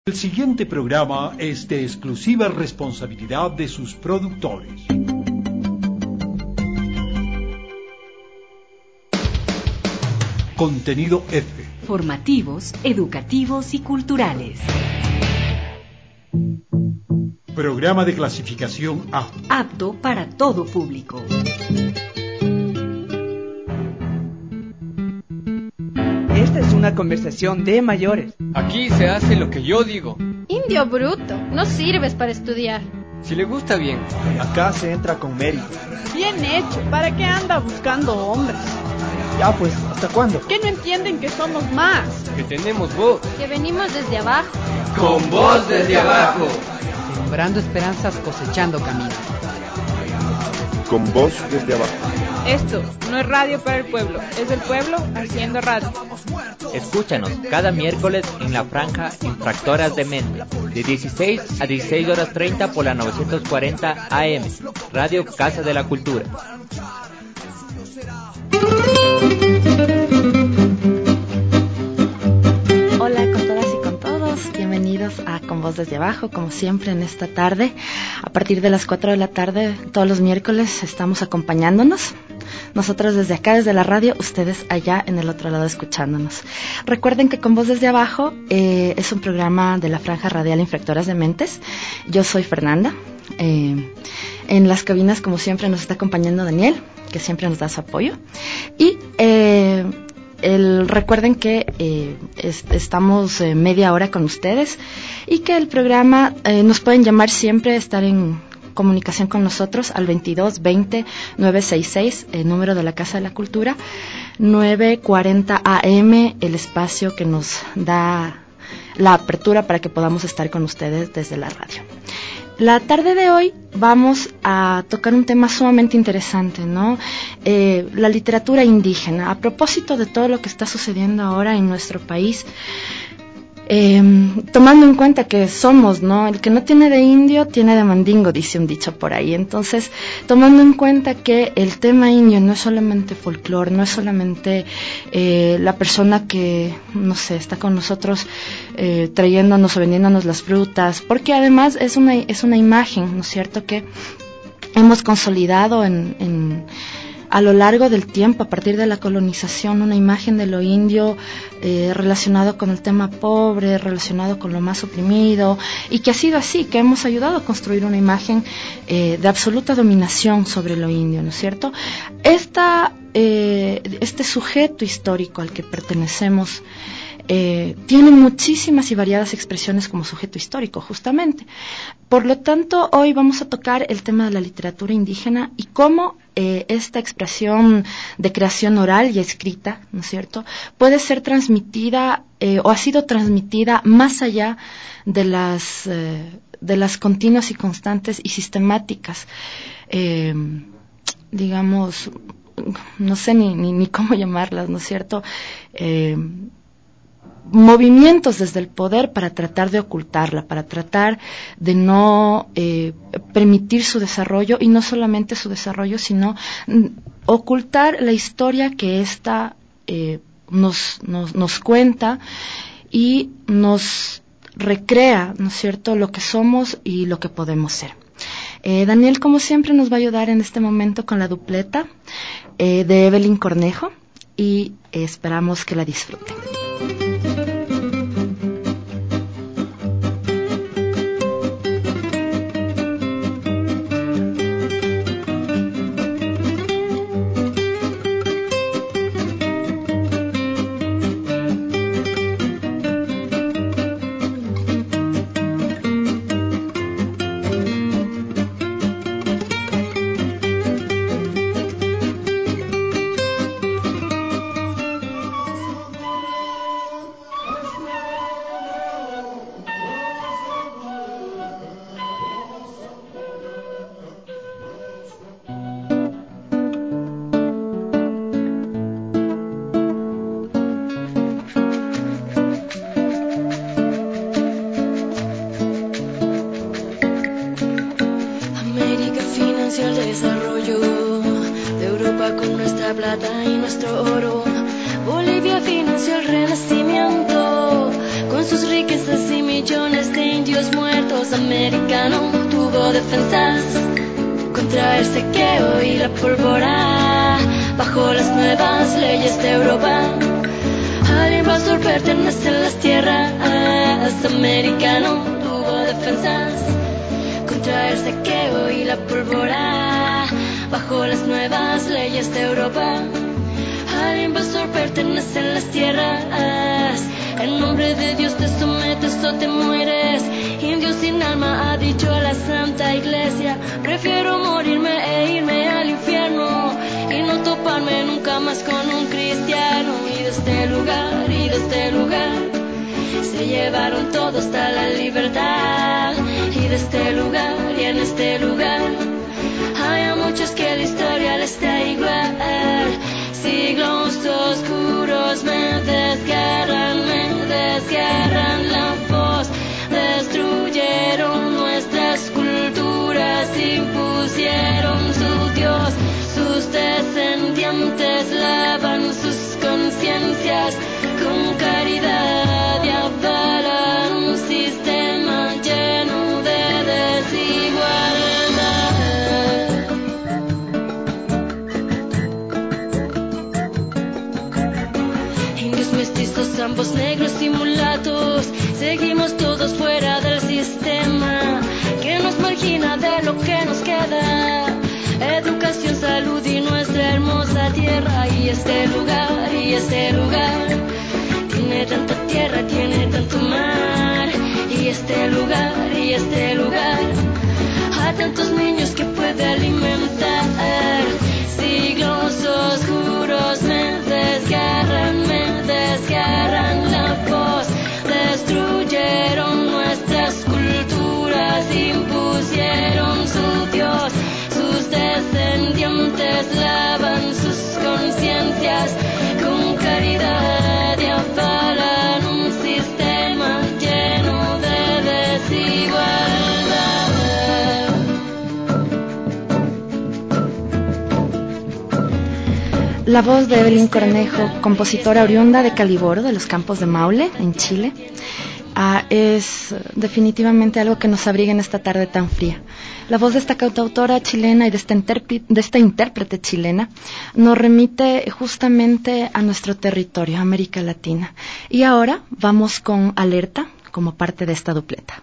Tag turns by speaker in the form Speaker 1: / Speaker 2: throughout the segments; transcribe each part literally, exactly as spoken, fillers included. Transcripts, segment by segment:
Speaker 1: El siguiente programa es de exclusiva responsabilidad de sus productores. Contenido F.
Speaker 2: Formativos, educativos y culturales.
Speaker 1: Programa de clasificación A.
Speaker 2: Apto para todo público.
Speaker 3: Esta es una conversación de mayores.
Speaker 4: Aquí se hace lo que yo digo.
Speaker 5: Indio bruto, no sirves para estudiar.
Speaker 4: Si le gusta bien.
Speaker 3: Acá se entra con mérito.
Speaker 6: Bien hecho, ¿para qué anda buscando hombres?
Speaker 3: Ya pues, ¿hasta cuándo?
Speaker 6: ¿Qué no entienden que somos más?
Speaker 4: Que tenemos voz.
Speaker 5: Que venimos desde abajo.
Speaker 7: Con voz desde abajo.
Speaker 8: Sembrando esperanzas, cosechando caminos.
Speaker 9: Con voz desde abajo.
Speaker 6: Esto no es radio para el pueblo, es el pueblo haciendo radio.
Speaker 10: Escúchanos cada miércoles en la franja Infractoras de Mente, de dieciséis a dieciséis horas treinta por la novecientos cuarenta A M, Radio Casa de la Cultura.
Speaker 11: Hola con todas y con todos, bienvenidos a Con Voz Desde Abajo, como siempre en esta tarde. A partir de las cuatro de la tarde, todos los miércoles estamos acompañándonos. Nosotros desde acá, desde la radio, ustedes allá en el otro lado escuchándonos. Recuerden que Con Voz Desde Abajo eh, es un programa de la franja radial Infractoras de Mentes. Yo soy Fernanda. Eh, en las cabinas, como siempre, nos está acompañando Daniel, que siempre nos da su apoyo. Y eh, el, recuerden que eh, es, estamos eh, media hora con ustedes y que el programa eh, nos pueden llamar siempre, estar en comunicación con nosotros al veintidós veinte nueve sesenta y seis, el número de la Casa de la Cultura, nueve cuarenta A M, el espacio que nos da la apertura para que podamos estar con ustedes desde la radio. La tarde de hoy vamos a tocar un tema sumamente interesante, ¿no? Eh, la literatura indígena. A propósito de todo lo que está sucediendo ahora en nuestro país, eh, tomando en cuenta que somos, ¿no? El que no tiene de indio, tiene de mandingo, dice un dicho por ahí. Entonces, tomando en cuenta que el tema indio no es solamente folclore, no es solamente eh, la persona que, no sé, está con nosotros eh, trayéndonos o vendiéndonos las frutas, porque además es una, es una imagen, ¿no es cierto?, que hemos consolidado en, en a lo largo del tiempo, a partir de la colonización, una imagen de lo indio eh, relacionado con el tema pobre, relacionado con lo más oprimido, y que ha sido así, que hemos ayudado a construir una imagen eh, de absoluta dominación sobre lo indio, ¿no es cierto? Esta, eh, este sujeto histórico al que pertenecemos Eh, tiene muchísimas y variadas expresiones como sujeto histórico, justamente. Por lo tanto, hoy vamos a tocar el tema de la literatura indígena y cómo eh, esta expresión de creación oral y escrita, ¿no es cierto?, puede ser transmitida eh, o ha sido transmitida más allá de las, eh, de las continuas y constantes y sistemáticas, eh, digamos, no sé ni, ni, ni cómo llamarlas, ¿no es cierto?, eh, movimientos desde el poder para tratar de ocultarla, para tratar de no eh, permitir su desarrollo, y no solamente su desarrollo, sino mm, ocultar la historia que ésta eh, nos, nos, nos cuenta y nos recrea, ¿no es cierto?, lo que somos y lo que podemos ser. Eh, Daniel, como siempre, nos va a ayudar en este momento con la dupleta eh, de Evelyn Cornejo y eh, esperamos que la disfruten.
Speaker 12: hacia el desarrollo de Europa con nuestra plata y nuestro oro. Bolivia financió el renacimiento con sus riquezas y millones más americano tuvo defensas contra el saqueo y la pólvora. Bajo las nuevas leyes de Europa, al invasor pertenecen las tierras. Americano tuvo defensas contra el saqueo y la pólvora. Bajo las nuevas leyes de Europa, al invasor pertenecen las tierras. En nombre de Dios te sometes o te mueres. Indio sin alma ha dicho a la Santa Iglesia: prefiero morirme e irme al infierno y no toparme nunca más con un cristiano. Y de este lugar, y de este lugar se llevaron todo hasta la libertad. Y de este lugar, y en este lugar hay a muchos que la historia les da igual. Siglos oscuros me desgarran, me desgarran la voz. Destruyeron nuestras culturas, impusieron su Dios. Sus descendientes lavan sus conciencias con caridad y avalan un sistema lleno de desigualdad. Indios mestizos, ambos negros y mulatos, seguimos todos fuera del sistema que nos margina de lo que nos queda. Educación, salud y nuestra hermosa tierra. Y este lugar, y este lugar tiene tanta tierra, tiene tanto mar. Y este lugar, y este lugar a tantos niños que puede alimentar. Siglos oscuros me desgarran, me desgarran la voz. Destruyeron nuestras culturas, impusieron su Dios. Sus descendientes lavan sus conciencias con caridad y avalan un sistema lleno de desigualdad.
Speaker 11: La voz de Evelyn Cornejo, compositora oriunda de Caliboro, de los campos de Maule, en Chile, ah, es definitivamente algo que nos abriga en esta tarde tan fría. La voz de esta cantautora chilena y de esta, de esta intérprete chilena nos remite justamente a nuestro territorio, América Latina. Y ahora vamos con Alerta como parte de esta dupleta.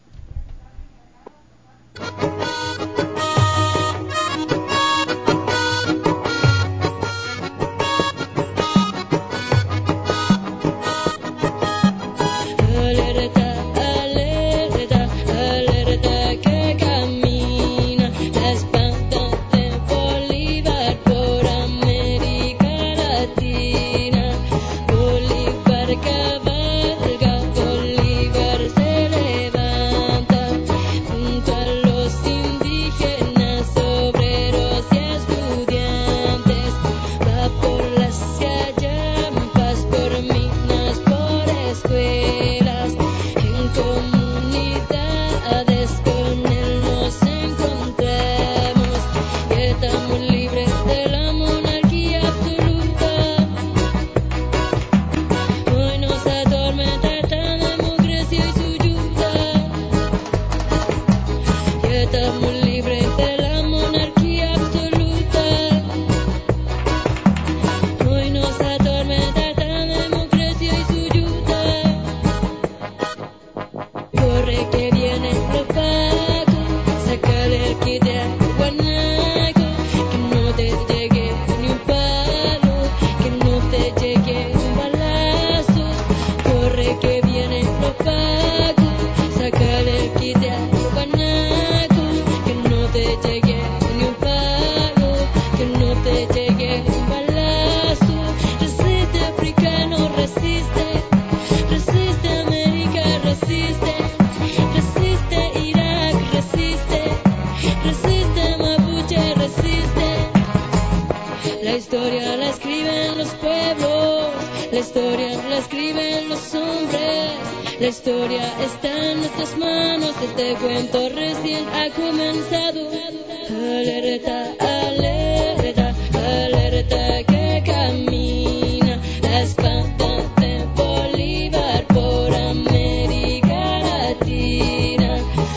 Speaker 12: La historia está en nuestras manos, este cuento recién ha comenzado. Alerta, alerta, alerta que camina la espada de Bolívar por América Latina.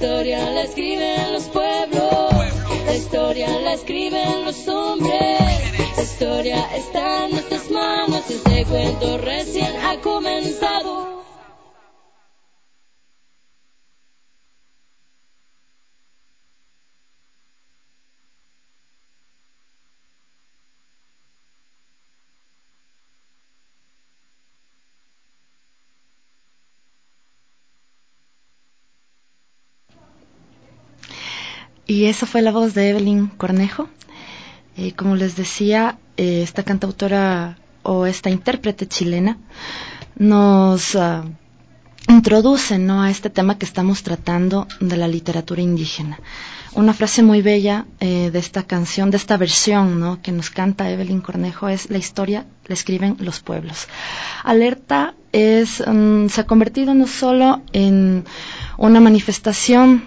Speaker 12: historia la escriben los pueblos, la historia la escriben los hombres, la historia está en nuestras manos, este cuento recién ha comenzado.
Speaker 11: Y esa fue la voz de Evelyn Cornejo. Eh, como les decía, eh, esta cantautora o esta intérprete chilena nos uh, introduce, ¿no?, a este tema que estamos tratando de la literatura indígena. Una frase muy bella eh, de esta canción, de esta versión, ¿no?, que nos canta Evelyn Cornejo es: la historia la escriben los pueblos. Alerta es, um, se ha convertido no solo en una manifestación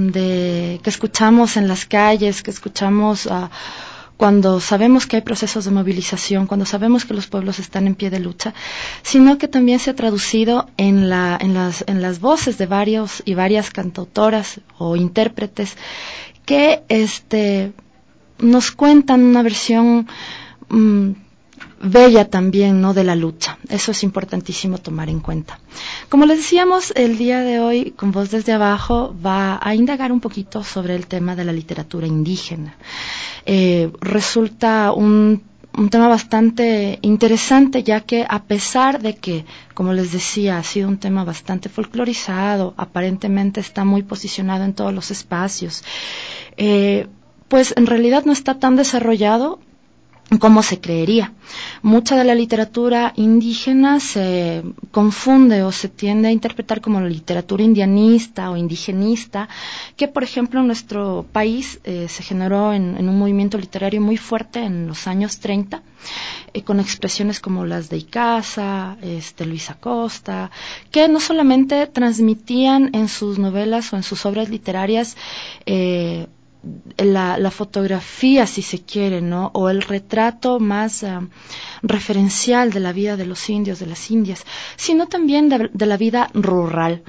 Speaker 11: de que escuchamos en las calles, que escuchamos uh, cuando sabemos que hay procesos de movilización, cuando sabemos que los pueblos están en pie de lucha, sino que también se ha traducido en, la, en, las, en las voces de varios y varias cantautoras o intérpretes que este, nos cuentan una versión um, bella también, ¿no?, de la lucha. Eso es importantísimo tomar en cuenta. Como les decíamos, el día de hoy, con Voz desde Abajo, va a indagar un poquito sobre el tema de la literatura indígena. Eh, resulta un, un tema bastante interesante, ya que a pesar de que, como les decía, ha sido un tema bastante folclorizado, aparentemente está muy posicionado en todos los espacios, eh, pues en realidad no está tan desarrollado como se creería. Mucha de la literatura indígena se confunde o se tiende a interpretar como la literatura indianista o indigenista, que por ejemplo en nuestro país eh, se generó en, en un movimiento literario muy fuerte en los años treinta, eh, con expresiones como las de Icaza, este, Luis Acosta, que no solamente transmitían en sus novelas o en sus obras literarias eh, La, la fotografía, si se quiere, ¿no?, o el retrato más uh, referencial de la vida de los indios, de las indias, sino también de, de la vida rural,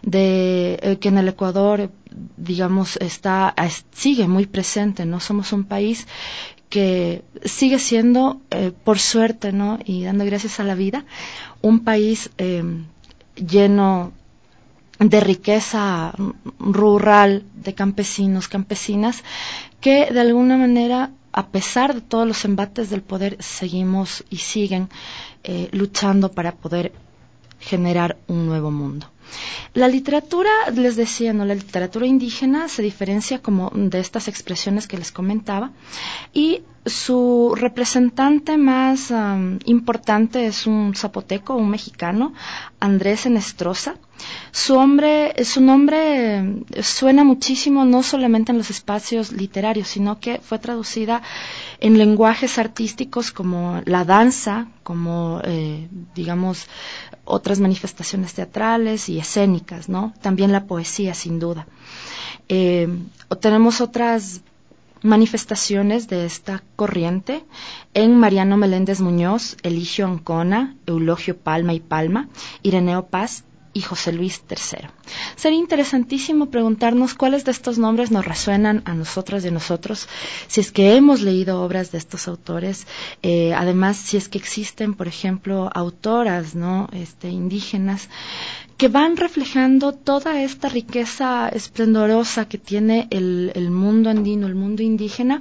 Speaker 11: de eh, que en el Ecuador, digamos, está sigue muy presente, ¿no? Somos un país que sigue siendo, eh, por suerte, ¿no?, y dando gracias a la vida, un país eh, lleno de riqueza rural, de campesinos, campesinas, que de alguna manera, a pesar de todos los embates del poder, seguimos y siguen eh, luchando para poder generar un nuevo mundo. La literatura, les decía, ¿no?, la literatura indígena se diferencia como de estas expresiones que les comentaba, y su representante más um, importante es un zapoteco, un mexicano, Andrés Enestrosa. Su, hombre, su nombre suena muchísimo, no solamente en los espacios literarios, sino que fue traducida en lenguajes artísticos como la danza, como, eh, digamos, otras manifestaciones teatrales y escénicas, ¿no? También la poesía, sin duda. Eh, tenemos otras manifestaciones de esta corriente en Mariano Meléndez Muñoz, Eligio Ancona, Eulogio Palma y Palma, Ireneo Paz y José Luis tercero. Sería interesantísimo preguntarnos cuáles de estos nombres nos resuenan a nosotras y a nosotros, si es que hemos leído obras de estos autores, eh, además si es que existen, por ejemplo, autoras, ¿no?, este, indígenas, que van reflejando toda esta riqueza esplendorosa que tiene el, el mundo andino, el mundo indígena,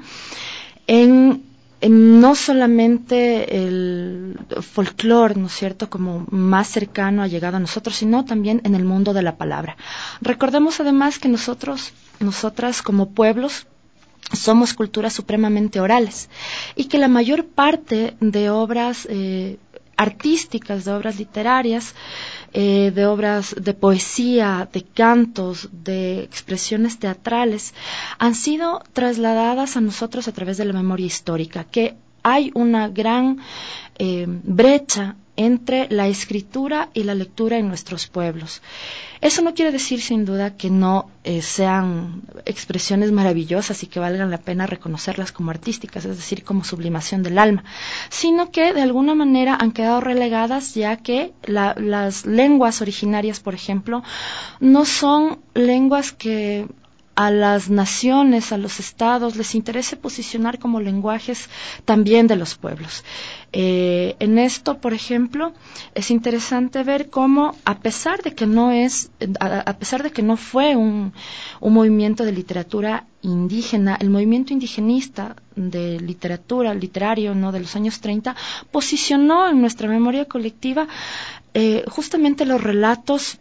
Speaker 11: en, en no solamente el folclore, ¿no es cierto?, como más cercano ha llegado a nosotros, sino también en el mundo de la palabra. Recordemos además que nosotros, nosotras como pueblos, somos culturas supremamente orales, y que la mayor parte de obras eh, artísticas, de obras literarias, eh, de obras de poesía, de cantos, de expresiones teatrales, han sido trasladadas a nosotros a través de la memoria histórica, que hay una gran eh, brecha entre la escritura y la lectura en nuestros pueblos. Eso no quiere decir, sin duda, que no eh, sean expresiones maravillosas y que valgan la pena reconocerlas como artísticas, es decir, como sublimación del alma, sino que de alguna manera han quedado relegadas, ya que la, las lenguas originarias, por ejemplo, no son lenguas que a las naciones, a los estados, les interese posicionar como lenguajes también de los pueblos. Eh, en esto, por ejemplo, es interesante ver cómo, a pesar de que no es, a, a pesar de que no fue un, un movimiento de literatura indígena, el movimiento indigenista de literatura, literario, ¿no?, de los años treinta, posicionó en nuestra memoria colectiva eh, justamente los relatos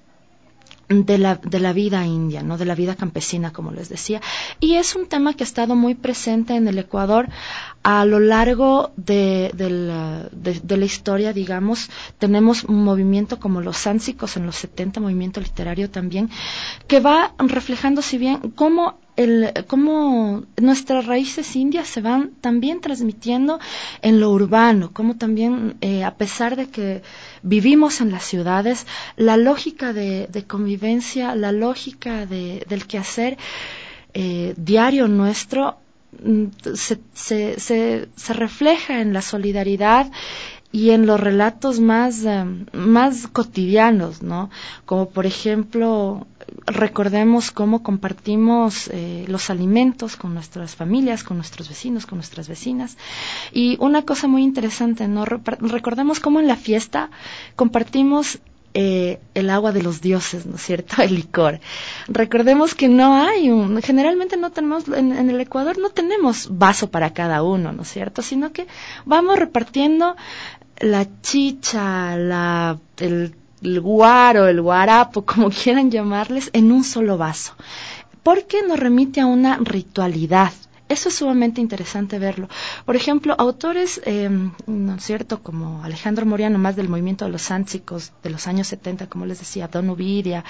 Speaker 11: de la, de la vida india, ¿no?, de la vida campesina, como les decía, y es un tema que ha estado muy presente en el Ecuador a lo largo de, de, la, de, de la historia, digamos. Tenemos un movimiento como los sánsicos en los setenta, movimiento literario también, que va reflejando, si bien, cómo El, cómo nuestras raíces indias se van también transmitiendo en lo urbano, cómo también, eh, a pesar de que vivimos en las ciudades, la lógica de, de convivencia, la lógica de, del quehacer eh, diario nuestro se, se, se, se refleja en la solidaridad y en los relatos más, um, más cotidianos, ¿no? Como por ejemplo, recordemos cómo compartimos eh, los alimentos con nuestras familias, con nuestros vecinos, con nuestras vecinas. Y una cosa muy interesante, ¿no? Recordemos cómo en la fiesta compartimos Eh, el agua de los dioses, ¿no es cierto?, el licor. Recordemos que no hay un, generalmente no tenemos, en, en el Ecuador no tenemos vaso para cada uno, ¿no es cierto?, sino que vamos repartiendo la chicha, la, el, el guaro, el guarapo, como quieran llamarles, en un solo vaso, porque nos remite a una ritualidad. Eso es sumamente interesante verlo. Por ejemplo, autores, eh, ¿no es cierto?, como Alejandro Moriano, más del movimiento de los sánsicos de los años setenta, como les decía, Don Ovidia,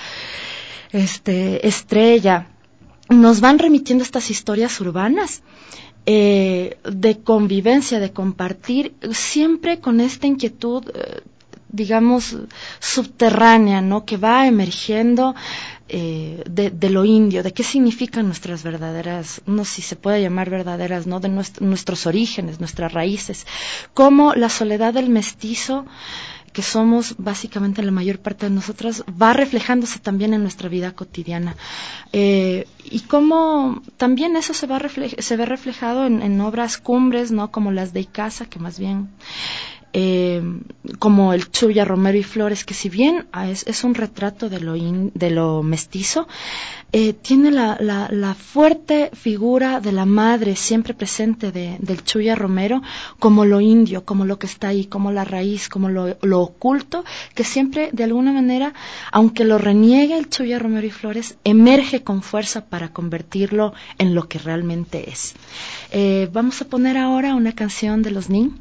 Speaker 11: este, Estrella, nos van remitiendo estas historias urbanas eh, de convivencia, de compartir, siempre con esta inquietud, eh, digamos, subterránea, ¿no?, que va emergiendo eh, de, de lo indio, de qué significan nuestras verdaderas, no sé si se puede llamar verdaderas, ¿no?, de nuestro, nuestros orígenes, nuestras raíces, cómo la soledad del mestizo, que somos básicamente la mayor parte de nosotras, va reflejándose también en nuestra vida cotidiana. Eh, y cómo también eso se, va refle- se ve reflejado en, en obras cumbres, ¿no?, como las de Icaza, que más bien... Eh, como el Chuya Romero y Flores, que si bien es, es un retrato de lo, in, de lo mestizo, eh, tiene la, la, la fuerte figura de la madre siempre presente de, del Chuya Romero, como lo indio, como lo que está ahí, como la raíz, como lo, lo oculto, que siempre de alguna manera, aunque lo reniegue el Chuya Romero y Flores, emerge con fuerza para convertirlo en lo que realmente es. Eh, vamos a poner ahora una canción de los Nin.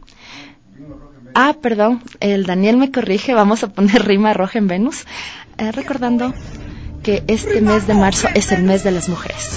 Speaker 11: Ah, perdón, el Daniel me corrige, vamos a poner Rima Roja en Venus, eh, recordando que este mes de marzo es el mes de las mujeres.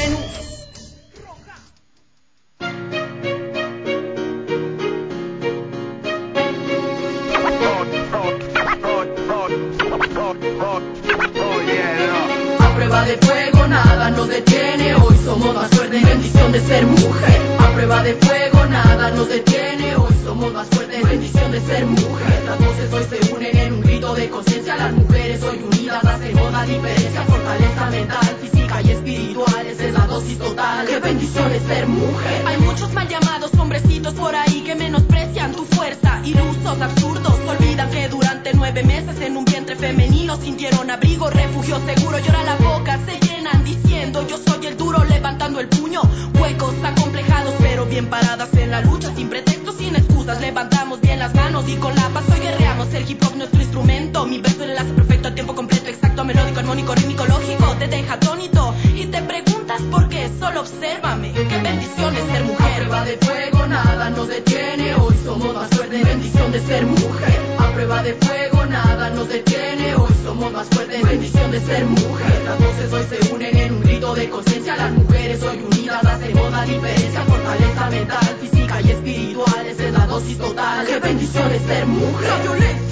Speaker 13: A prueba de fuego nada nos detiene, hoy somos más fuertes, bendición de ser mujer. A prueba de fuego nada nos detiene, hoy somos más fuertes, bendición de ser mujer. Las voces hoy se unen en un grito de conciencia, las mujeres hoy unidas hacemos la diferencia. Fortaleza mental, física y espiritual, esa es la dosis total, qué bendición es ser mujer. Hay muchos mal llamados hombrecitos por ahí que menosprecian tu fuerza, ilusos, absurdos, olvidan que durante nueve meses en un vientre femenino sintieron abrigo, refugio seguro, y ahora la boca se llenan diciendo yo soy el duro, levantando el puño, huecos acomplejados pero bien paradas en la lucha, sin pretextos, sin excusas, levantamos bien las manos y con la paz hoy guerreamos, el hip hop nuestro instrumento, mi verso el enlace perfecto a tiempo completo, exacto, melódico, armónico, rítmico, lógico, te deja atónito y te preguntas por qué, solo obsérvame, qué bendición es ser mujer. A prueba de fuego nada nos detiene, hoy somos más fuertes, bendición de ser mujer. A prueba de fuego nada nos detiene, hoy somos más fuertes, bendición de ser mujer. Las voces hoy se unen en un grito de conciencia, las mujeres hoy unidas hacemos la diferencia. Fortaleza mental, física y espiritual, esa es la dosis total, qué bendición es ser mujer. La violencia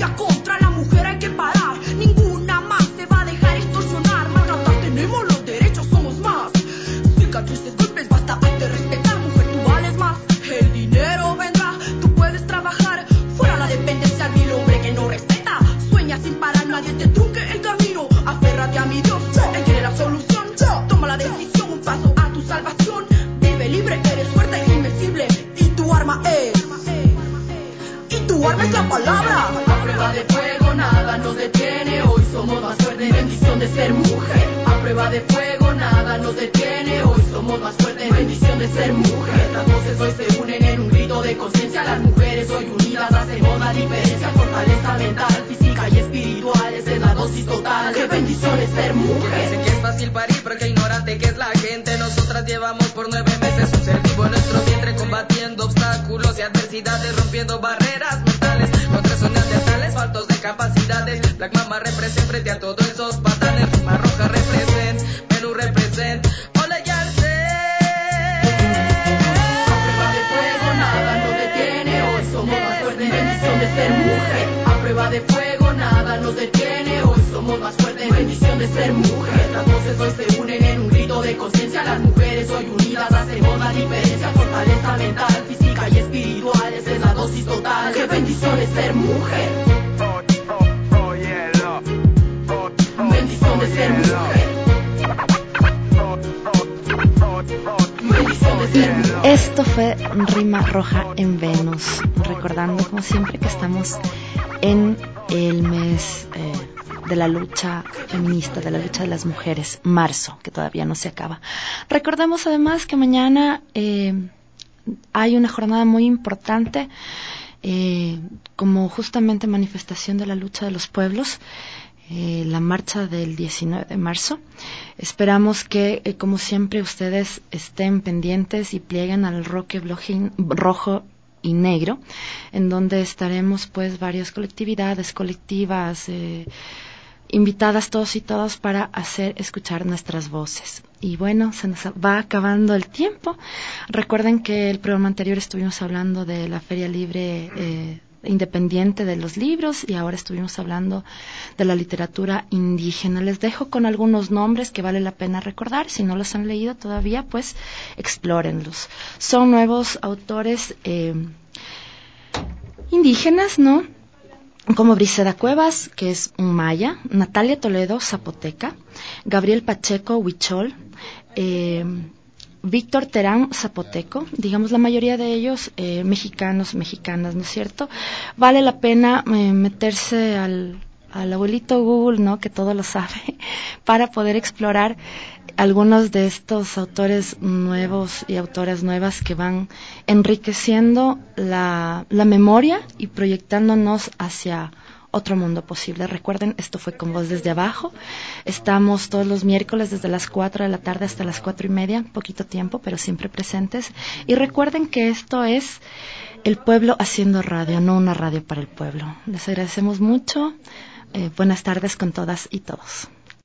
Speaker 13: violencia contra la mujer hay que parar. Ninguna más se va a dejar extorsionar. Maltratar tenemos los derechos, somos más. Cicatrices, golpes, basta, hazte respetar. Mujer, tú vales más. El dinero vendrá, tú puedes trabajar. Fuera la dependencia del hombre que no respeta. Sueña sin parar, nadie te trunque el camino. Aférrate a mi Dios, Él tiene la solución. Toma la decisión, un paso a tu salvación. Vive libre, eres fuerte e invencible. Y tu arma es... Y tu arma es la palabra. A prueba de fuego nada nos detiene. Hoy somos más fuertes, bendición de ser mujer. A prueba de fuego nada nos detiene. Hoy somos más fuertes, bendición de ser mujer. Las voces hoy se unen en un grito de conciencia. Las mujeres hoy unidas hacemos la diferencia. Fortaleza mental, física y espiritual. Esa es la dosis total. Qué bendición es ser mujer.
Speaker 14: Dicen que es fácil parir, pero qué ignorante que es la gente. Nosotras llevamos por nueve meses un ser vivo en nuestro vientre, combatiendo obstáculos y adversidades, rompiendo barreras mentales contra esos neandertales faltos de capacidades. Black Mama represent frente a todos esos patanes. Rima roja represent, Menú represent, hola Yarse.
Speaker 13: A prueba de fuego nada nos detiene. Hoy somos más fuertes, bendición de ser mujer. A prueba de fuego nada nos detiene. Hoy somos más fuertes, bendición de ser mujer. Las voces hoy se unen en un grito de conciencia. Las mujeres hoy unidas hacemos la diferencia. Fortaleza mental, física y espiritual. Esa es la dosis total. Qué bendición es ser mujer. Bendición de ser mujer. Bendición de ser mujer.
Speaker 11: Esto fue Rima Roja en Venus, recordando como siempre que estamos en el mes eh, de la lucha feminista, de la lucha de las mujeres, marzo, que todavía no se acaba. Recordemos además que mañana eh, hay una jornada muy importante eh, como justamente manifestación de la lucha de los pueblos. Eh, la marcha del diecinueve de marzo. Esperamos que, eh, como siempre, ustedes estén pendientes y plieguen al Roque Blojín rojo y negro, en donde estaremos, pues, varias colectividades, colectivas, eh, invitadas todos y todas para hacer escuchar nuestras voces. Y bueno, se nos va acabando el tiempo. Recuerden que el programa anterior estuvimos hablando de la Feria Libre eh, Independiente de los libros y ahora estuvimos hablando de la literatura indígena. Les dejo con algunos nombres que vale la pena recordar. Si no los han leído todavía, pues explórenlos. Son nuevos autores eh, indígenas, ¿no? Como Briseda Cuevas, que es un maya, Natalia Toledo, zapoteca, Gabriel Pacheco, huichol, eh, Víctor Terán, zapoteco, digamos la mayoría de ellos eh, mexicanos, mexicanas, ¿no es cierto? Vale la pena eh, meterse al, al abuelito Google, ¿no? Que todo lo sabe, para poder explorar algunos de estos autores nuevos y autoras nuevas que van enriqueciendo la, la memoria y proyectándonos hacia otro mundo posible. Recuerden, esto fue Con Voz Desde Abajo. Estamos todos los miércoles desde las cuatro de la tarde hasta las cuatro y media, poquito tiempo, pero siempre presentes. Y recuerden que esto es el pueblo haciendo radio, no una radio para el pueblo. Les agradecemos mucho. Eh, buenas tardes con todas y todos.